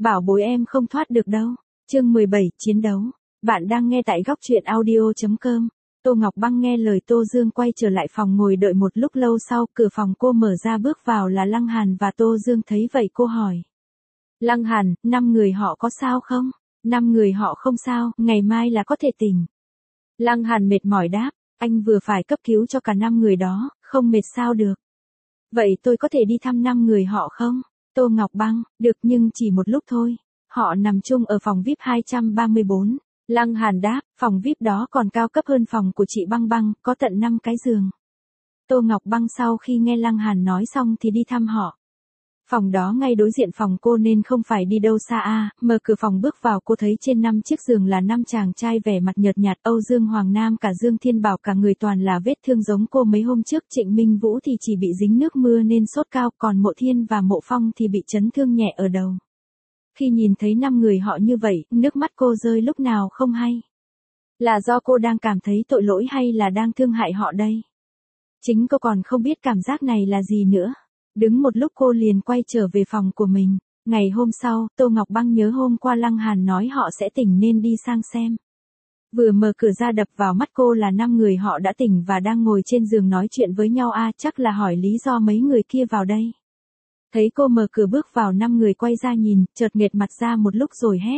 Bảo bối em không thoát được đâu. Chương 17, chiến đấu. Bạn đang nghe tại góc truyện audio.com. Tô Ngọc Băng nghe lời Tô Dương quay trở lại phòng ngồi đợi một lúc lâu sau, cửa phòng cô mở ra bước vào là Lăng Hàn và Tô Dương thấy vậy cô hỏi. Lăng Hàn, 5 người họ có sao không? 5 người họ không sao, ngày mai là có thể tỉnh. Lăng Hàn mệt mỏi đáp, anh vừa phải cấp cứu cho cả 5 người đó, không mệt sao được. Vậy tôi có thể đi thăm 5 người họ không? Tô Ngọc Băng, được nhưng chỉ một lúc thôi. Họ nằm chung ở phòng VIP 234. Lăng Hàn đáp, phòng VIP đó còn cao cấp hơn phòng của chị Băng Băng, có tận 5 cái giường. Tô Ngọc Băng sau khi nghe Lăng Hàn nói xong thì đi thăm họ. Phòng đó ngay đối diện phòng cô nên không phải đi đâu xa mở cửa phòng bước vào cô thấy trên 5 chiếc giường là 5 chàng trai vẻ mặt nhợt nhạt, Âu Dương Hoàng Nam cả Dương Thiên Bảo cả người toàn là vết thương giống cô mấy hôm trước, Trịnh Minh Vũ thì chỉ bị dính nước mưa nên sốt cao, còn Mộ Thiên và Mộ Phong thì bị chấn thương nhẹ ở đầu. Khi nhìn thấy 5 người họ như vậy, nước mắt cô rơi lúc nào không hay. Là do cô đang cảm thấy tội lỗi hay là đang thương hại họ đây? Chính cô còn không biết cảm giác này là gì nữa. Đứng một lúc cô liền quay trở về phòng của mình. Ngày hôm sau, Tô Ngọc Băng nhớ hôm qua Lăng Hàn nói họ sẽ tỉnh nên đi sang xem. Vừa mở cửa ra đập vào mắt cô là 5 người họ đã tỉnh và đang ngồi trên giường nói chuyện với nhau chắc là hỏi lý do mấy người kia vào đây. Thấy cô mở cửa bước vào 5 người quay ra nhìn, chợt nghệt mặt ra một lúc rồi hét.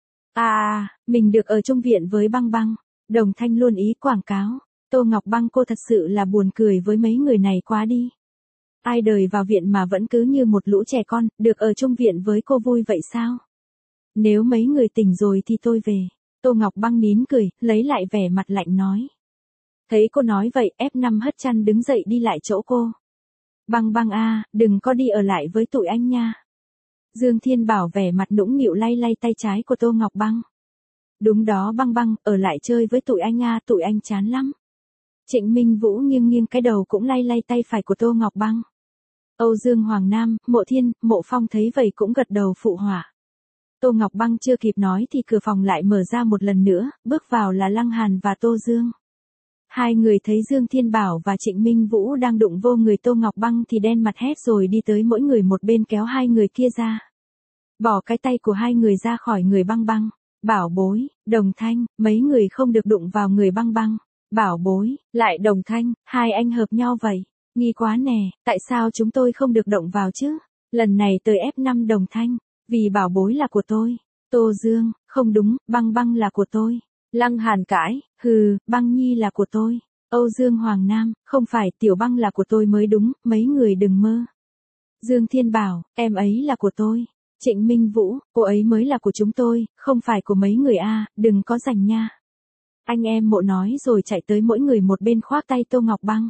Mình được ở chung viện với Băng Băng. Đồng Thanh luôn ý quảng cáo. Tô Ngọc Băng cô thật sự là buồn cười với mấy người này quá đi. Ai đời vào viện mà vẫn cứ như một lũ trẻ con, được ở chung viện với cô vui vậy sao? Nếu mấy người tỉnh rồi thì tôi về. Tô Ngọc Băng nín cười, lấy lại vẻ mặt lạnh nói. Thấy cô nói vậy, F5 hất chăn đứng dậy đi lại chỗ cô. Băng Băng đừng có đi ở lại với tụi anh nha. Dương Thiên Bảo vẻ mặt nũng nịu lay lay tay trái của Tô Ngọc Băng. Đúng đó Băng Băng, ở lại chơi với tụi anh tụi anh chán lắm. Trịnh Minh Vũ nghiêng nghiêng cái đầu cũng lay lay tay phải của Tô Ngọc Băng. Âu Dương Hoàng Nam, Mộ Thiên, Mộ Phong thấy vậy cũng gật đầu phụ họa. Tô Ngọc Băng chưa kịp nói thì cửa phòng lại mở ra một lần nữa, bước vào là Lăng Hàn và Tô Dương. Hai người thấy Dương Thiên Bảo và Trịnh Minh Vũ đang đụng vô người Tô Ngọc Băng thì đen mặt hét rồi đi tới mỗi người một bên kéo hai người kia ra. Bỏ cái tay của hai người ra khỏi người Băng Băng. Bảo bối, Đồng Thanh, mấy người không được đụng vào người Băng Băng. Bảo bối, lại Đồng Thanh, hai anh hợp nhau vậy. Nghi quá nè, tại sao chúng tôi không được động vào chứ? Lần này tới F5 Đồng Thanh, vì bảo bối là của tôi. Tô Dương, không đúng, Băng Băng là của tôi. Lăng Hàn cãi, Băng Nhi là của tôi. Âu Dương Hoàng Nam, không phải Tiểu Băng là của tôi mới đúng, mấy người đừng mơ. Dương Thiên Bảo, em ấy là của tôi. Trịnh Minh Vũ, cô ấy mới là của chúng tôi, không phải của mấy người đừng có giành nha. Anh em Mộ nói rồi chạy tới mỗi người một bên khoác tay Tô Ngọc Băng.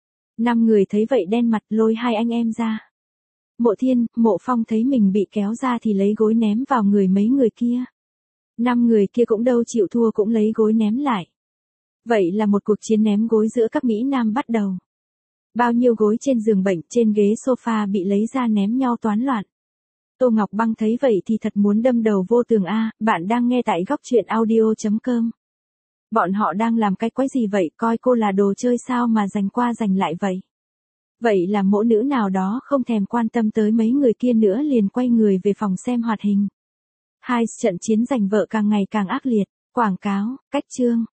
5 người thấy vậy đen mặt lôi hai anh em ra. Mộ Thiên, Mộ Phong thấy mình bị kéo ra thì lấy gối ném vào người mấy người kia. 5 người kia cũng đâu chịu thua cũng lấy gối ném lại. Vậy là một cuộc chiến ném gối giữa các Mỹ Nam bắt đầu. Bao nhiêu gối trên giường bệnh, trên ghế sofa bị lấy ra ném nhau toán loạn. Tô Ngọc Băng thấy vậy thì thật muốn đâm đầu vô tường bạn đang nghe tại góc truyện audio.com. Bọn họ đang làm cái quái gì vậy, coi cô là đồ chơi sao mà giành qua giành lại vậy. Vậy là mẫu nữ nào đó không thèm quan tâm tới mấy người kia nữa liền quay người về phòng xem hoạt hình. Trận chiến giành vợ càng ngày càng ác liệt, quảng cáo, cách chương.